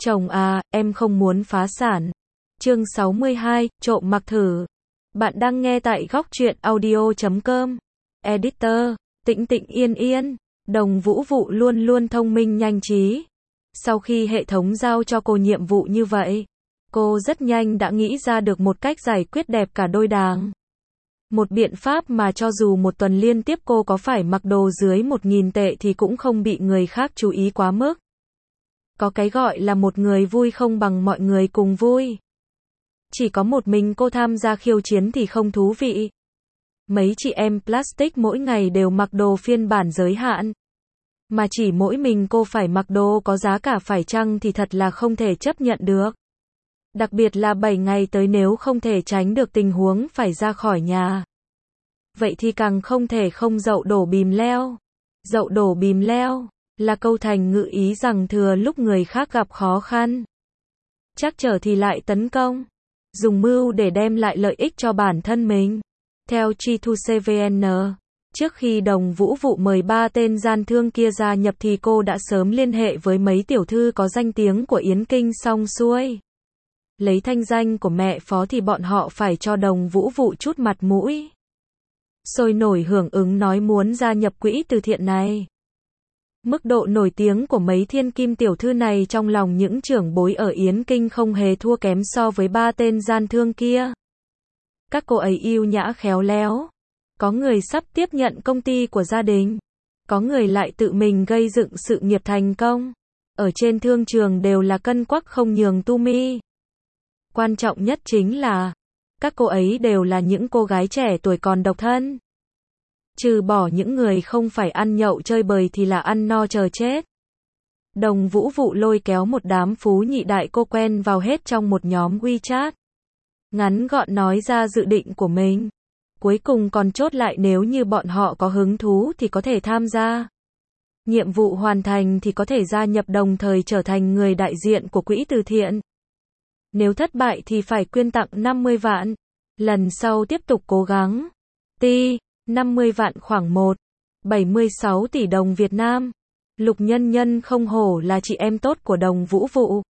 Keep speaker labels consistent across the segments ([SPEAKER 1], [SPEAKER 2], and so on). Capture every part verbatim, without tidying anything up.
[SPEAKER 1] Chồng à, em không muốn phá sản. Chương sáu mươi hai, trộm mặc thử. Bạn đang nghe tại góc truyện audio chấm com. Editor, Tĩnh Tĩnh Yên Yên. Đồng Vũ Vụ luôn luôn thông minh nhanh trí. Sau khi hệ thống giao cho cô nhiệm vụ như vậy, cô rất nhanh đã nghĩ ra được một cách giải quyết đẹp cả đôi đảng. Một biện pháp mà cho dù một tuần liên tiếp cô có phải mặc đồ dưới một nghìn tệ thì cũng không bị người khác chú ý quá mức. Có cái gọi là một người vui không bằng mọi người cùng vui. Chỉ có một mình cô tham gia khiêu chiến thì không thú vị. Mấy chị em plastic mỗi ngày đều mặc đồ phiên bản giới hạn. Mà chỉ mỗi mình cô phải mặc đồ có giá cả phải chăng thì thật là không thể chấp nhận được. Đặc biệt là bảy ngày tới nếu không thể tránh được tình huống phải ra khỏi nhà. Vậy thì càng không thể không dậu đổ bìm leo. Dậu đổ bìm leo là câu thành ngữ ý rằng thừa lúc người khác gặp khó khăn, trắc trở thì lại tấn công, dùng mưu để đem lại lợi ích cho bản thân mình. Theo G hai C V N, trước khi Đồng Vũ Vụ mời ba tên gian thương kia gia nhập thì cô đã sớm liên hệ với mấy tiểu thư có danh tiếng của Yến Kinh xong xuôi. Lấy thanh danh của mẹ phó thì bọn họ phải cho Đồng Vũ Vụ chút mặt mũi. Sôi nổi hưởng ứng nói muốn gia nhập quỹ từ thiện này. Mức độ nổi tiếng của mấy thiên kim tiểu thư này trong lòng những trưởng bối ở Yến Kinh không hề thua kém so với ba tên gian thương kia. Các cô ấy yêu nhã khéo léo. Có người sắp tiếp nhận công ty của gia đình. Có người lại tự mình gây dựng sự nghiệp thành công. Ở trên thương trường đều là cân quắc không nhường tu mi. Quan trọng nhất chính là, các cô ấy đều là những cô gái trẻ tuổi còn độc thân. Trừ bỏ những người không phải ăn nhậu chơi bời thì là ăn no chờ chết. Đồng Vũ Vụ lôi kéo một đám phú nhị đại cô quen vào hết trong một nhóm WeChat. Ngắn gọn nói ra dự định của mình. Cuối cùng còn chốt lại nếu như bọn họ có hứng thú thì có thể tham gia. Nhiệm vụ hoàn thành thì có thể gia nhập đồng thời trở thành người đại diện của quỹ từ thiện. Nếu thất bại thì phải quyên tặng năm mươi vạn. Lần sau tiếp tục cố gắng. Ti, năm mươi vạn khoảng một phẩy bảy mươi sáu tỷ đồng Việt Nam. Lục Nhân Nhân không hổ là chị em tốt của Đồng Vũ Vụ.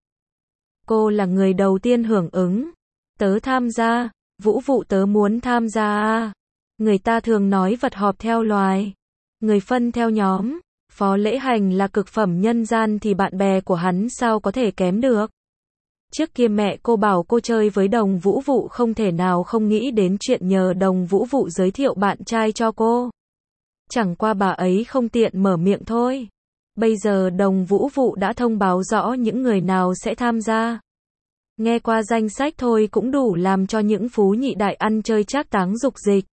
[SPEAKER 1] Cô là người đầu tiên hưởng ứng. Tớ tham gia, Vũ Vụ tớ muốn tham gia à. Người ta thường nói vật họp theo loài, người phân theo nhóm. Phó Lễ Hành là cực phẩm nhân gian thì bạn bè của hắn sao có thể kém được. Trước kia mẹ cô bảo cô chơi với Đồng Vũ Vụ không thể nào không nghĩ đến chuyện nhờ Đồng Vũ Vụ giới thiệu bạn trai cho cô. Chẳng qua bà ấy không tiện mở miệng thôi. Bây giờ Đồng Vũ Vụ đã thông báo rõ những người nào sẽ tham gia. Nghe qua danh sách thôi cũng đủ làm cho những phú nhị đại ăn chơi trác táng dục dịch.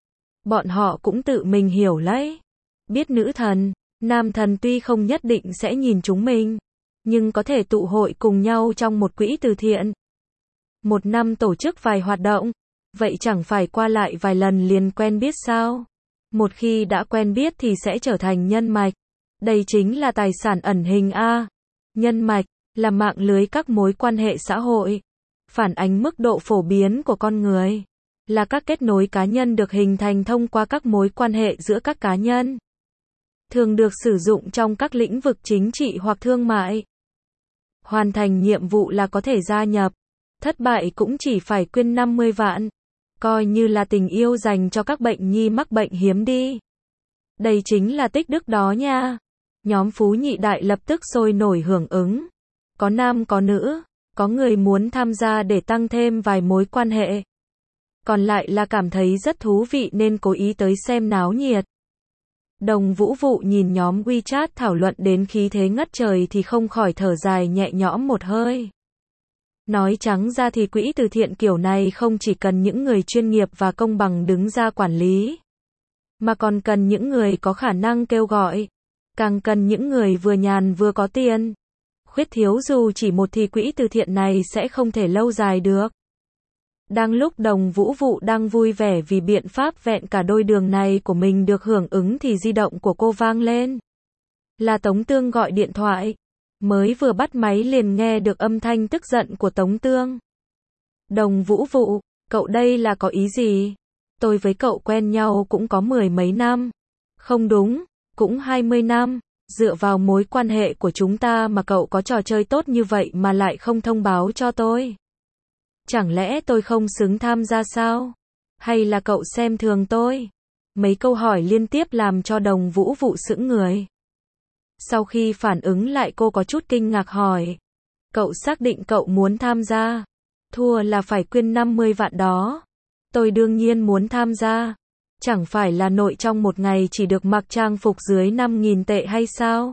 [SPEAKER 1] Bọn họ cũng tự mình hiểu lấy. Biết nữ thần, nam thần tuy không nhất định sẽ nhìn chúng mình, nhưng có thể tụ hội cùng nhau trong một quỹ từ thiện. Một năm tổ chức vài hoạt động, vậy chẳng phải qua lại vài lần liền quen biết sao? Một khi đã quen biết thì sẽ trở thành nhân mạch. Đây chính là tài sản ẩn hình a. Nhân mạch là mạng lưới các mối quan hệ xã hội, phản ánh mức độ phổ biến của con người, là các kết nối cá nhân được hình thành thông qua các mối quan hệ giữa các cá nhân. Thường được sử dụng trong các lĩnh vực chính trị hoặc thương mại. Hoàn thành nhiệm vụ là có thể gia nhập, thất bại cũng chỉ phải quyên năm mươi vạn, coi như là tình yêu dành cho các bệnh nhi mắc bệnh hiếm đi. Đây chính là tích đức đó nha. Nhóm phú nhị đại lập tức sôi nổi hưởng ứng. Có nam có nữ, có người muốn tham gia để tăng thêm vài mối quan hệ. Còn lại là cảm thấy rất thú vị nên cố ý tới xem náo nhiệt. Đồng Vũ Vụ nhìn nhóm WeChat thảo luận đến khí thế ngất trời thì không khỏi thở dài nhẹ nhõm một hơi. Nói trắng ra thì quỹ từ thiện kiểu này không chỉ cần những người chuyên nghiệp và công bằng đứng ra quản lý, mà còn cần những người có khả năng kêu gọi, càng cần những người vừa nhàn vừa có tiền. Khuyết thiếu dù chỉ một thì quỹ từ thiện này sẽ không thể lâu dài được. Đang lúc Đồng Vũ Vụ đang vui vẻ vì biện pháp vẹn cả đôi đường này của mình được hưởng ứng thì di động của cô vang lên. Là Tống Tương gọi điện thoại. Mới vừa bắt máy liền nghe được âm thanh tức giận của Tống Tương. Đồng Vũ Vụ, cậu đây là có ý gì? Tôi với cậu quen nhau cũng có mười mấy năm. Không đúng, cũng hai mươi năm. Dựa vào mối quan hệ của chúng ta mà cậu có trò chơi tốt như vậy mà lại không thông báo cho tôi. Chẳng lẽ tôi không xứng tham gia sao? Hay là cậu xem thường tôi? Mấy câu hỏi liên tiếp làm cho Đồng Vũ Vụ sững người. Sau khi phản ứng lại cô có chút kinh ngạc hỏi. Cậu xác định cậu muốn tham gia? Thua là phải quyên năm mươi vạn đó. Tôi đương nhiên muốn tham gia. Chẳng phải là nội trong một ngày chỉ được mặc trang phục dưới năm nghìn tệ hay sao?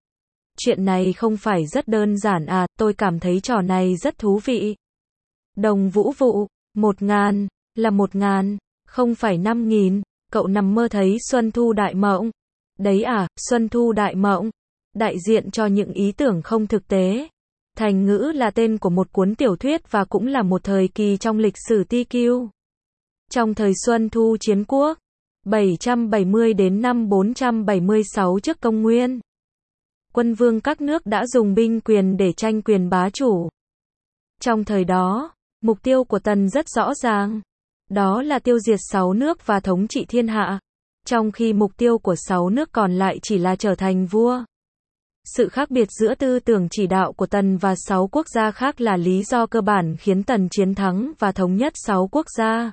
[SPEAKER 1] Chuyện này không phải rất đơn giản à, tôi cảm thấy trò này rất thú vị. Đồng Vũ Vụ, một ngàn, là một ngàn, không phải năm nghìn, cậu nằm mơ thấy Xuân Thu Đại Mộng. Đấy à, Xuân Thu Đại Mộng, đại diện cho những ý tưởng không thực tế. Thành ngữ là tên của một cuốn tiểu thuyết và cũng là một thời kỳ trong lịch sử Ti Kiu. Trong thời Xuân Thu Chiến Quốc, bảy trăm bảy mươi đến năm bốn trăm bảy mươi sáu trước công nguyên, quân vương các nước đã dùng binh quyền để tranh quyền bá chủ. Trong thời đó, mục tiêu của Tần rất rõ ràng. Đó là tiêu diệt sáu nước và thống trị thiên hạ. Trong khi mục tiêu của sáu nước còn lại chỉ là trở thành vua. Sự khác biệt giữa tư tưởng chỉ đạo của Tần và sáu quốc gia khác là lý do cơ bản khiến Tần chiến thắng và thống nhất sáu quốc gia.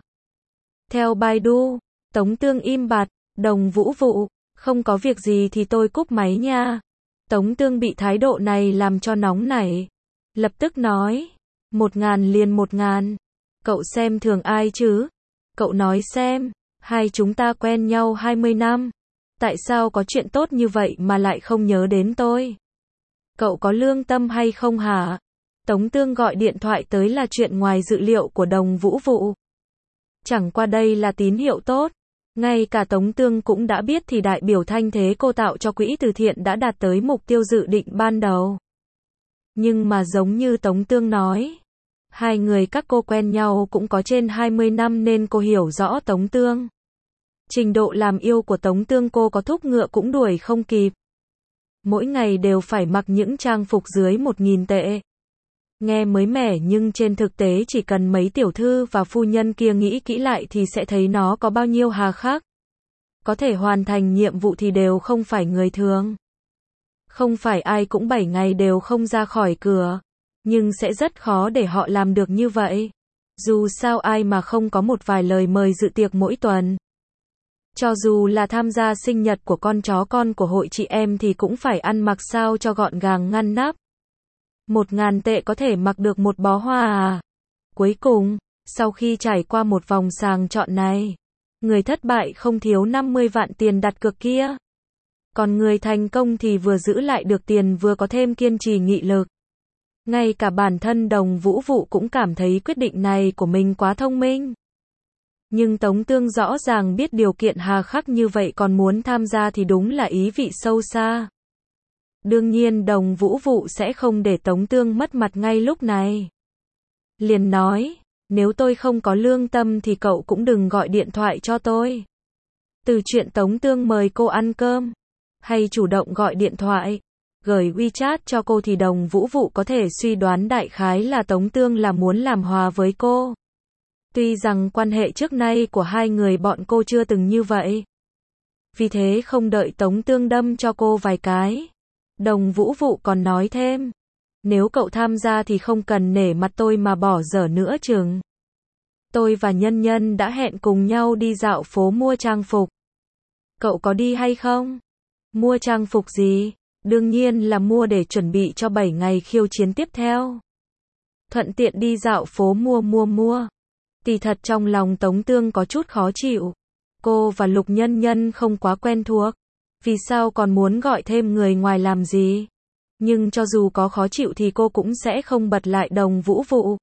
[SPEAKER 1] Theo Baidu, Tống Tương im bặt, Đồng Vũ Vụ, không có việc gì thì tôi cúp máy nha. Tống Tương bị thái độ này làm cho nóng nảy. Lập tức nói, một ngàn liền một ngàn. Cậu xem thường ai chứ? Cậu nói xem, hai chúng ta quen nhau hai mươi năm. Tại sao có chuyện tốt như vậy mà lại không nhớ đến tôi? Cậu có lương tâm hay không hả? Tống Tương gọi điện thoại tới là chuyện ngoài dự liệu của Đồng Vũ Vụ. Chẳng qua đây là tín hiệu tốt. Ngay cả Tống Tương cũng đã biết thì đại biểu thanh thế cô tạo cho quỹ từ thiện đã đạt tới mục tiêu dự định ban đầu. Nhưng mà giống như Tống Tương nói, hai người các cô quen nhau cũng có trên hai mươi năm nên cô hiểu rõ Tống Tương. Trình độ làm yêu của Tống Tương cô có thúc ngựa cũng đuổi không kịp. Mỗi ngày đều phải mặc những trang phục dưới một nghìn tệ. Nghe mới mẻ nhưng trên thực tế chỉ cần mấy tiểu thư và phu nhân kia nghĩ kỹ lại thì sẽ thấy nó có bao nhiêu hà khắc. Có thể hoàn thành nhiệm vụ thì đều không phải người thường. Không phải ai cũng bảy ngày đều không ra khỏi cửa. Nhưng sẽ rất khó để họ làm được như vậy. Dù sao ai mà không có một vài lời mời dự tiệc mỗi tuần. Cho dù là tham gia sinh nhật của con chó con của hội chị em thì cũng phải ăn mặc sao cho gọn gàng ngăn nắp. Một ngàn tệ có thể mặc được một bó hoa à? Cuối cùng, sau khi trải qua một vòng sàng chọn này, người thất bại không thiếu năm mươi vạn tiền đặt cược kia. Còn người thành công thì vừa giữ lại được tiền vừa có thêm kiên trì nghị lực. Ngay cả bản thân Đồng Vũ Vụ cũng cảm thấy quyết định này của mình quá thông minh. Nhưng Tống Tương rõ ràng biết điều kiện hà khắc như vậy còn muốn tham gia thì đúng là ý vị sâu xa. Đương nhiên Đồng Vũ Vụ sẽ không để Tống Tương mất mặt ngay lúc này. Liền nói, nếu tôi không có lương tâm thì cậu cũng đừng gọi điện thoại cho tôi. Từ chuyện Tống Tương mời cô ăn cơm, hay chủ động gọi điện thoại, gửi WeChat cho cô thì Đồng Vũ Vụ có thể suy đoán đại khái là Tống Tương là muốn làm hòa với cô. Tuy rằng quan hệ trước nay của hai người bọn cô chưa từng như vậy. Vì thế không đợi Tống Tương đâm cho cô vài cái, Đồng Vũ Vụ còn nói thêm, nếu cậu tham gia thì không cần nể mặt tôi mà bỏ dở nữa chừng. Tôi và Nhân Nhân đã hẹn cùng nhau đi dạo phố mua trang phục. Cậu có đi hay không? Mua trang phục gì? Đương nhiên là mua để chuẩn bị cho bảy ngày khiêu chiến tiếp theo. Thuận tiện đi dạo phố mua mua mua. Thì thật trong lòng Tống Tương có chút khó chịu. Cô và Lục Nhân Nhân không quá quen thuộc. Vì sao còn muốn gọi thêm người ngoài làm gì? Nhưng cho dù có khó chịu thì cô cũng sẽ không bật lại Đồng Vũ Vụ.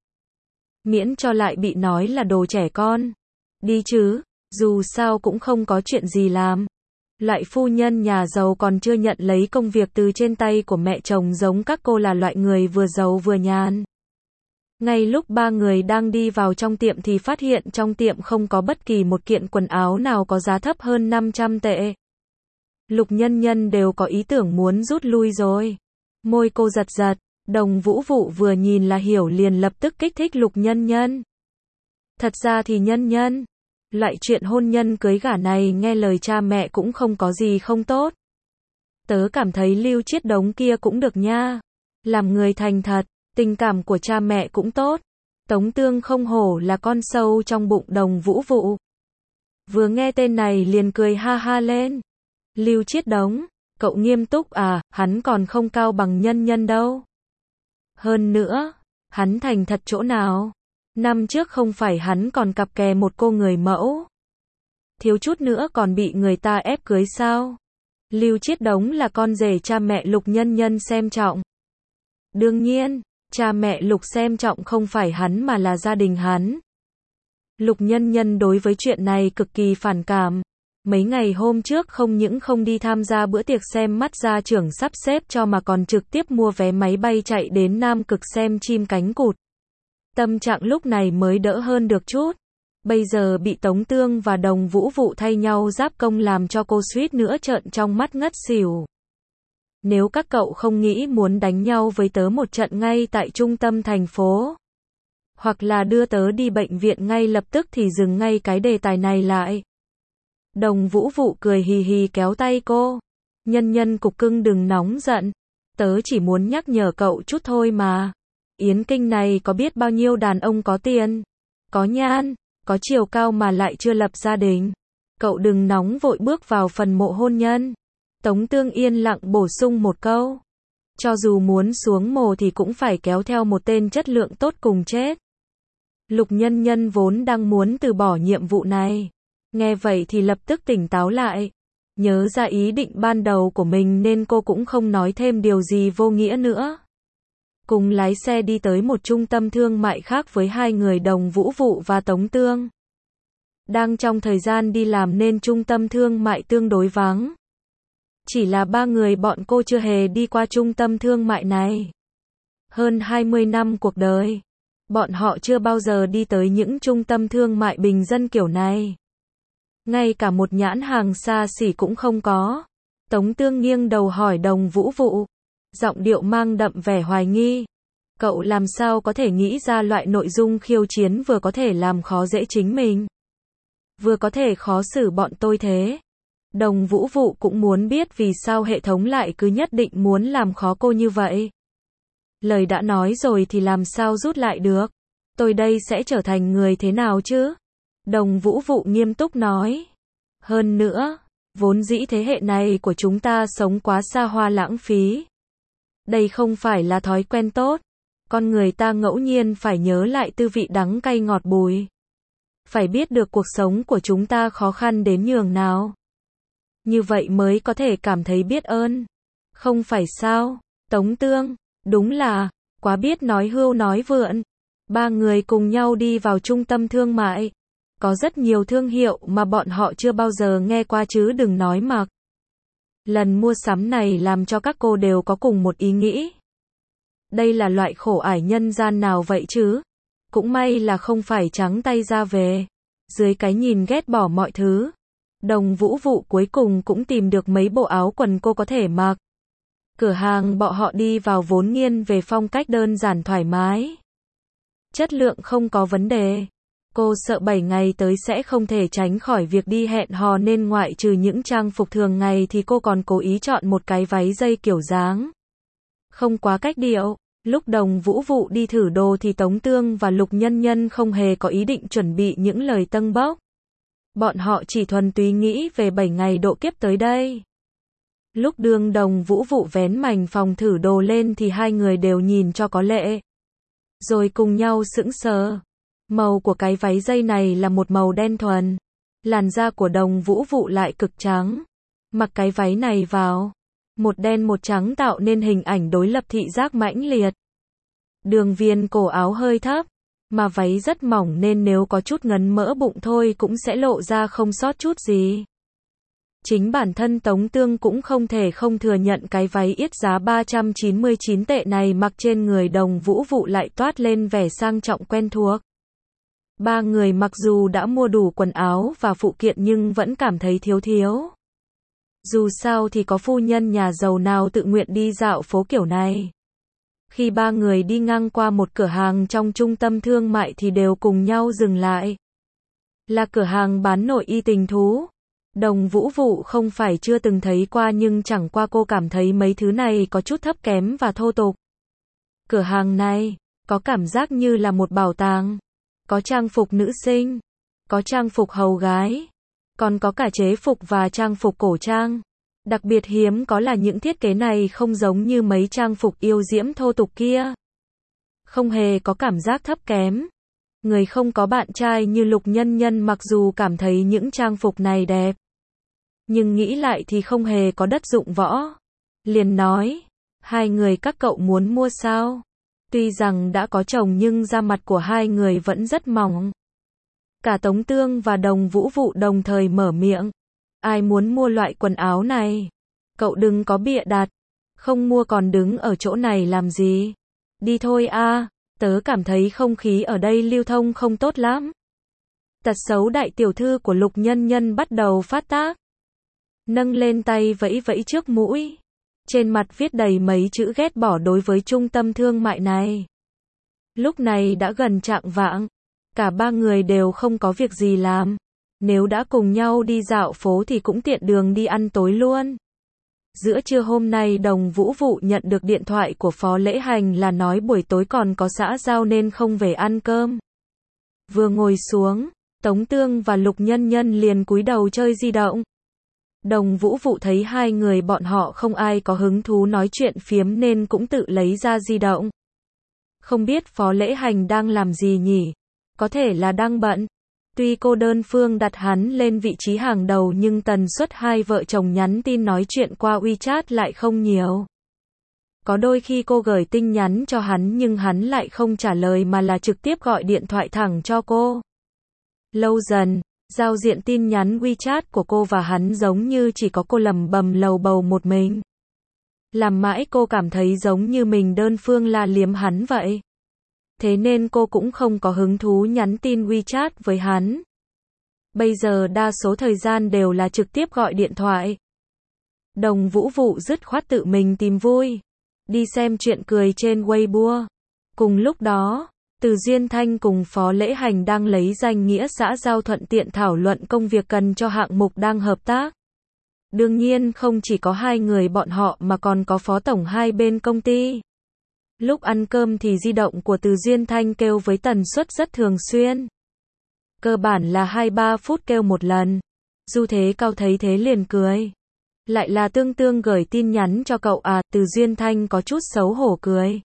[SPEAKER 1] Miễn cho lại bị nói là đồ trẻ con. Đi chứ, dù sao cũng không có chuyện gì làm. Loại phu nhân nhà giàu còn chưa nhận lấy công việc từ trên tay của mẹ chồng giống các cô là loại người vừa giàu vừa nhàn. Ngay lúc ba người đang đi vào trong tiệm thì phát hiện trong tiệm không có bất kỳ một kiện quần áo nào có giá thấp hơn năm trăm tệ. Lục Nhân Nhân đều có ý tưởng muốn rút lui rồi. Môi cô giật giật, Đồng Vũ Vụ vừa nhìn là hiểu liền lập tức kích thích Lục Nhân Nhân. Thật ra thì Nhân Nhân, loại chuyện hôn nhân cưới gả này nghe lời cha mẹ cũng không có gì không tốt. Tớ cảm thấy Lưu Chiết Đống kia cũng được nha. Làm người thành thật, tình cảm của cha mẹ cũng tốt. Tống Tương không hổ là con sâu trong bụng Đồng Vũ Vụ. Vừa nghe tên này liền cười ha ha lên. Lưu Chiết Đống, cậu nghiêm túc à, hắn còn không cao bằng Nhân Nhân đâu. Hơn nữa, hắn thành thật chỗ nào? Năm trước không phải hắn còn cặp kè một cô người mẫu. Thiếu chút nữa còn bị người ta ép cưới sao? Lưu Chiết Đống là con rể cha mẹ Lục Nhân Nhân xem trọng. Đương nhiên, cha mẹ Lục xem trọng không phải hắn mà là gia đình hắn. Lục Nhân Nhân đối với chuyện này cực kỳ phản cảm. Mấy ngày hôm trước không những không đi tham gia bữa tiệc xem mắt gia trưởng sắp xếp cho mà còn trực tiếp mua vé máy bay chạy đến Nam Cực xem chim cánh cụt. Tâm trạng lúc này mới đỡ hơn được chút. Bây giờ bị Tống Tương và Đồng Vũ Vụ thay nhau giáp công làm cho cô suýt nữa trợn trong mắt ngất xỉu. Nếu các cậu không nghĩ muốn đánh nhau với tớ một trận ngay tại trung tâm thành phố, hoặc là đưa tớ đi bệnh viện ngay lập tức thì dừng ngay cái đề tài này lại. Đồng Vũ Vụ cười hì hì kéo tay cô. Nhân Nhân cục cưng đừng nóng giận. Tớ chỉ muốn nhắc nhở cậu chút thôi mà. Yến Kinh này có biết bao nhiêu đàn ông có tiền, có nhan, có chiều cao mà lại chưa lập gia đình. Cậu đừng nóng vội bước vào phần mộ hôn nhân. Tống Tương yên lặng bổ sung một câu. Cho dù muốn xuống mồ thì cũng phải kéo theo một tên chất lượng tốt cùng chết. Lục Nhân Nhân vốn đang muốn từ bỏ nhiệm vụ này. Nghe vậy thì lập tức tỉnh táo lại. Nhớ ra ý định ban đầu của mình nên cô cũng không nói thêm điều gì vô nghĩa nữa. Cùng lái xe đi tới một trung tâm thương mại khác với hai người Đồng Vũ Vụ và Tống Tương. Đang trong thời gian đi làm nên trung tâm thương mại tương đối vắng. Chỉ là ba người bọn cô chưa hề đi qua trung tâm thương mại này. Hơn hai mươi năm cuộc đời, bọn họ chưa bao giờ đi tới những trung tâm thương mại bình dân kiểu này. Ngay cả một nhãn hàng xa xỉ cũng không có. Tống Tương nghiêng đầu hỏi Đồng Vũ Vụ, giọng điệu mang đậm vẻ hoài nghi. Cậu làm sao có thể nghĩ ra loại nội dung khiêu chiến vừa có thể làm khó dễ chính mình, vừa có thể khó xử bọn tôi thế? Đồng Vũ Vụ cũng muốn biết vì sao hệ thống lại cứ nhất định muốn làm khó cô như vậy. Lời đã nói rồi thì làm sao rút lại được? Tôi đây sẽ trở thành người thế nào chứ? Đồng Vũ Vụ nghiêm túc nói. Hơn nữa, vốn dĩ thế hệ này của chúng ta sống quá xa hoa lãng phí. Đây không phải là thói quen tốt. Con người ta ngẫu nhiên phải nhớ lại tư vị đắng cay ngọt bùi. Phải biết được cuộc sống của chúng ta khó khăn đến nhường nào. Như vậy mới có thể cảm thấy biết ơn. Không phải sao? Tống Tương, đúng là, quá biết nói hưu nói vượn. Ba người cùng nhau đi vào trung tâm thương mại. Có rất nhiều thương hiệu mà bọn họ chưa bao giờ nghe qua chứ đừng nói mặc. Lần mua sắm này làm cho các cô đều có cùng một ý nghĩ. Đây là loại khổ ải nhân gian nào vậy chứ? Cũng may là không phải trắng tay ra về. Dưới cái nhìn ghét bỏ mọi thứ, Đồng Vũ Vụ cuối cùng cũng tìm được mấy bộ áo quần cô có thể mặc. Cửa hàng bọn họ đi vào vốn nghiêng về phong cách đơn giản thoải mái. Chất lượng không có vấn đề. Cô sợ bảy ngày tới sẽ không thể tránh khỏi việc đi hẹn hò nên ngoại trừ những trang phục thường ngày thì cô còn cố ý chọn một cái váy dây kiểu dáng không quá cách điệu. Lúc Đồng Vũ Vụ đi thử đồ thì Tống Tương và Lục Nhân Nhân không hề có ý định chuẩn bị những lời tâng bốc. Bọn họ chỉ thuần túy nghĩ về bảy ngày độ kiếp tới đây. Lúc đương Đồng Vũ Vụ vén mành phòng thử đồ lên thì hai người đều nhìn cho có lệ. Rồi cùng nhau sững sờ. Màu của cái váy dây này là một màu đen thuần. Làn da của Đồng Vũ Vụ lại cực trắng. Mặc cái váy này vào, một đen một trắng tạo nên hình ảnh đối lập thị giác mãnh liệt. Đường viền cổ áo hơi thấp, mà váy rất mỏng nên nếu có chút ngấn mỡ bụng thôi cũng sẽ lộ ra không sót chút gì. Chính bản thân Tống Tương cũng không thể không thừa nhận cái váy yết giá ba trăm chín mươi chín tệ này mặc trên người Đồng Vũ Vụ lại toát lên vẻ sang trọng quen thuộc. Ba người mặc dù đã mua đủ quần áo và phụ kiện nhưng vẫn cảm thấy thiếu thiếu. Dù sao thì có phu nhân nhà giàu nào tự nguyện đi dạo phố kiểu này. Khi ba người đi ngang qua một cửa hàng trong trung tâm thương mại thì đều cùng nhau dừng lại. Là cửa hàng bán nội y tình thú. Đồng Vũ Vụ không phải chưa từng thấy qua nhưng chẳng qua cô cảm thấy mấy thứ này có chút thấp kém và thô tục. Cửa hàng này, có cảm giác như là một bảo tàng. Có trang phục nữ sinh, có trang phục hầu gái, còn có cả chế phục và trang phục cổ trang. Đặc biệt hiếm có là những thiết kế này không giống như mấy trang phục yêu diễm thô tục kia. Không hề có cảm giác thấp kém. Người không có bạn trai như Lục Nhân Nhân mặc dù cảm thấy những trang phục này đẹp, nhưng nghĩ lại thì không hề có đất dụng võ. Liền nói, hai người các cậu muốn mua sao? Tuy rằng đã có chồng nhưng da mặt của hai người vẫn rất mỏng. Cả Tống Tương và Đồng Vũ Vụ đồng thời mở miệng. Ai muốn mua loại quần áo này? Cậu đừng có bịa đặt. Không mua còn đứng ở chỗ này làm gì? Đi thôi a, tớ cảm thấy không khí ở đây lưu thông không tốt lắm. Tật xấu đại tiểu thư của Lục Nhân Nhân bắt đầu phát tác. Nâng lên tay vẫy vẫy trước mũi. Trên mặt viết đầy mấy chữ ghét bỏ đối với trung tâm thương mại này. Lúc này đã gần chạng vạng. Cả ba người đều không có việc gì làm. Nếu đã cùng nhau đi dạo phố thì cũng tiện đường đi ăn tối luôn. Giữa trưa hôm nay Đồng Vũ Vụ nhận được điện thoại của Phó Lễ Hành là nói buổi tối còn có xã giao nên không về ăn cơm. Vừa ngồi xuống, Tống Tương và Lục Nhân Nhân liền cúi đầu chơi di động. Đồng Vũ Vụ thấy hai người bọn họ không ai có hứng thú nói chuyện phiếm nên cũng tự lấy ra di động. Không biết Phó Lễ Hành đang làm gì nhỉ? Có thể là đang bận. Tuy cô đơn phương đặt hắn lên vị trí hàng đầu nhưng tần suất hai vợ chồng nhắn tin nói chuyện qua WeChat lại không nhiều. Có đôi khi cô gửi tin nhắn cho hắn nhưng hắn lại không trả lời mà là trực tiếp gọi điện thoại thẳng cho cô. Lâu dần, giao diện tin nhắn WeChat của cô và hắn giống như chỉ có cô lầm bầm lầu bầu một mình. Làm mãi cô cảm thấy giống như mình đơn phương la liếm hắn vậy. Thế nên cô cũng không có hứng thú nhắn tin WeChat với hắn. Bây giờ đa số thời gian đều là trực tiếp gọi điện thoại. Đồng Vũ Vụ dứt khoát tự mình tìm vui. Đi xem chuyện cười trên Weibo. Cùng lúc đó, Từ Duyên Thanh cùng Phó Lễ Hành đang lấy danh nghĩa xã giao thuận tiện thảo luận công việc cần cho hạng mục đang hợp tác. Đương nhiên không chỉ có hai người bọn họ mà còn có phó tổng hai bên công ty. Lúc ăn cơm thì di động của Từ Duyên Thanh kêu với tần suất rất thường xuyên. Cơ bản là hai ba phút kêu một lần. Du Thế Cao thấy thế liền cười. Lại là Tương Tương gửi tin nhắn cho cậu à? Từ Duyên Thanh có chút xấu hổ cười.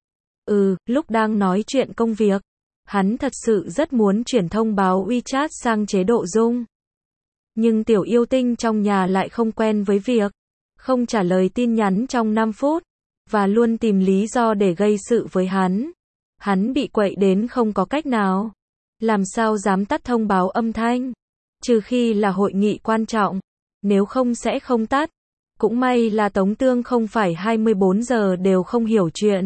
[SPEAKER 1] Ừ, lúc đang nói chuyện công việc. Hắn thật sự rất muốn chuyển thông báo WeChat sang chế độ rung. Nhưng tiểu yêu tinh trong nhà lại không quen với việc không trả lời tin nhắn trong năm phút. Và luôn tìm lý do để gây sự với hắn. Hắn bị quậy đến không có cách nào. Làm sao dám tắt thông báo âm thanh. Trừ khi là hội nghị quan trọng. Nếu không sẽ không tắt. Cũng may là Tống Tương không phải hai mươi bốn giờ đều không hiểu chuyện.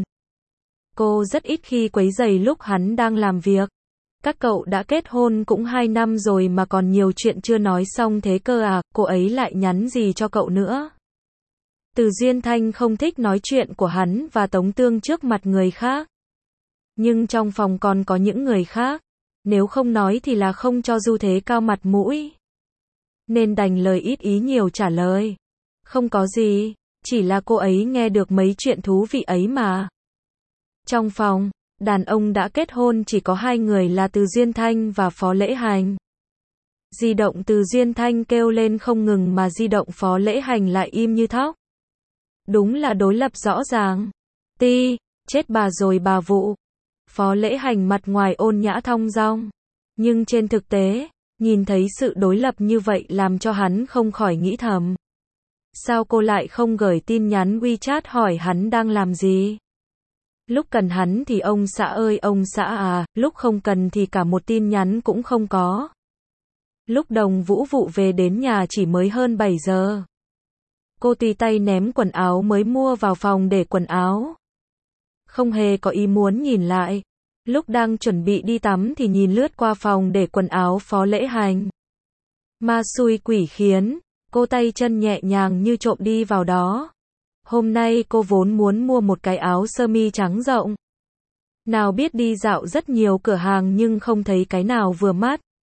[SPEAKER 1] Cô rất ít khi quấy rầy lúc hắn đang làm việc. Các cậu đã kết hôn cũng hai năm rồi mà còn nhiều chuyện chưa nói xong thế cơ à? Cô ấy lại nhắn gì cho cậu nữa? Từ Duyên Thanh không thích nói chuyện của hắn và Tống Tương trước mặt người khác. Nhưng trong phòng còn có những người khác. Nếu không nói thì là không cho Du Thế Cao mặt mũi. Nên đành lời ít ý nhiều trả lời. Không có gì, chỉ là cô ấy nghe được mấy chuyện thú vị ấy mà. Trong phòng, đàn ông đã kết hôn chỉ có hai người là Từ Duyên Thanh và Phó Lễ Hành. Di động Từ Duyên Thanh kêu lên không ngừng mà di động Phó Lễ Hành lại im như thóc. Đúng là đối lập rõ ràng. Ti, chết bà rồi bà Vụ. Phó Lễ Hành mặt ngoài ôn nhã thong dong. Nhưng trên thực tế, nhìn thấy sự đối lập như vậy làm cho hắn không khỏi nghĩ thầm. Sao cô lại không gửi tin nhắn WeChat hỏi hắn đang làm gì? Lúc cần hắn thì ông xã ơi ông xã à, lúc không cần thì cả một tin nhắn cũng không có. Lúc Đồng Vũ Vụ về đến nhà chỉ mới hơn bảy giờ. Cô tùy tay ném quần áo mới mua vào phòng để quần áo. Không hề có ý muốn nhìn lại. Lúc đang chuẩn bị đi tắm thì nhìn lướt qua phòng để quần áo Phó Lễ Hành. Ma xui quỷ khiến, cô tay chân nhẹ nhàng như trộm đi vào đó. Hôm nay cô vốn muốn mua một cái áo sơ mi trắng rộng. Nào biết đi dạo rất nhiều cửa hàng nhưng không thấy cái nào vừa mắt.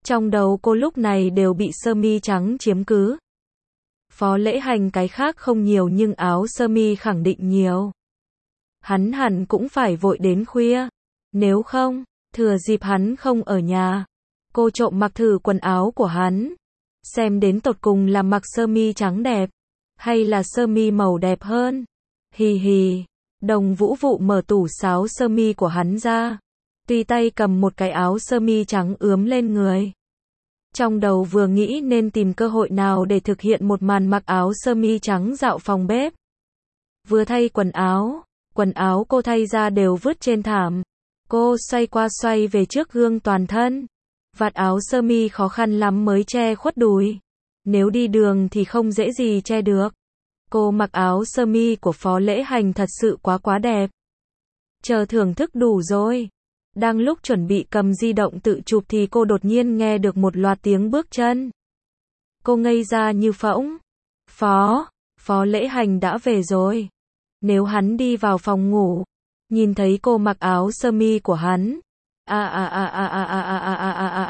[SPEAKER 1] Trong đầu cô lúc này đều bị sơ mi trắng chiếm cứ. Phó Lễ Hành cái khác không nhiều nhưng áo sơ mi khẳng định nhiều. Hắn hẳn cũng phải vội đến khuya. Nếu không, thừa dịp hắn không ở nhà, cô trộm mặc thử quần áo của hắn. Xem đến tột cùng là mặc sơ mi trắng đẹp, hay là sơ mi màu đẹp hơn. Hì hì, Đồng Vũ Vụ mở tủ sáo sơ mi của hắn ra. Tùy tay cầm một cái áo sơ mi trắng ướm lên người. Trong đầu vừa nghĩ nên tìm cơ hội nào để thực hiện một màn mặc áo sơ mi trắng dạo phòng bếp. Vừa thay quần áo, quần áo cô thay ra đều vứt trên thảm. Cô xoay qua xoay về trước gương toàn thân. Vạt áo sơ mi khó khăn lắm mới che khuất đùi. Nếu đi đường thì không dễ gì che được. Cô mặc áo sơ mi của Phó Lễ Hành thật sự quá quá đẹp. Chờ thưởng thức đủ rồi. Đang lúc chuẩn bị cầm di động tự chụp thì cô đột nhiên nghe được một loạt tiếng bước chân. Cô ngây ra như phỗng. Phó, Phó Lễ Hành đã về rồi. Nếu hắn đi vào phòng ngủ, nhìn thấy cô mặc áo sơ mi của hắn. A a a a a a a a a a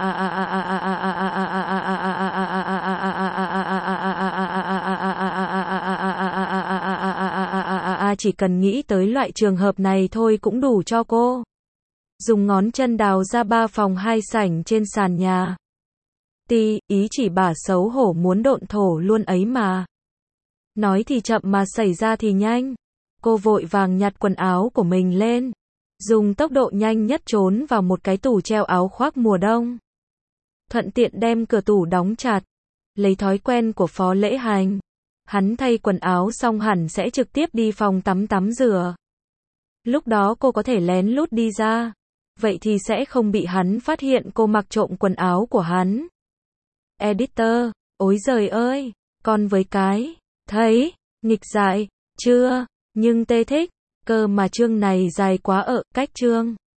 [SPEAKER 1] a chỉ cần nghĩ tới loại trường hợp này thôi cũng đủ cho cô. Dùng ngón chân đào ra ba phòng hai sảnh trên sàn nhà. Ti, ý chỉ bà xấu hổ muốn độn thổ luôn ấy mà. Nói thì chậm mà xảy ra thì nhanh. Cô vội vàng nhặt quần áo của mình lên. Dùng tốc độ nhanh nhất trốn vào một cái tủ treo áo khoác mùa đông. Thuận tiện đem cửa tủ đóng chặt. Lấy thói quen của Phó Lễ Hành. Hắn thay quần áo xong hẳn sẽ trực tiếp đi phòng tắm tắm rửa. Lúc đó cô có thể lén lút đi ra. Vậy thì sẽ không bị hắn phát hiện cô mặc trộm quần áo của hắn. Editor, ối giời ơi, con với cái, thấy, nghịch dại, chưa, nhưng tê thích, cơ mà chương này dài quá ở, cách chương.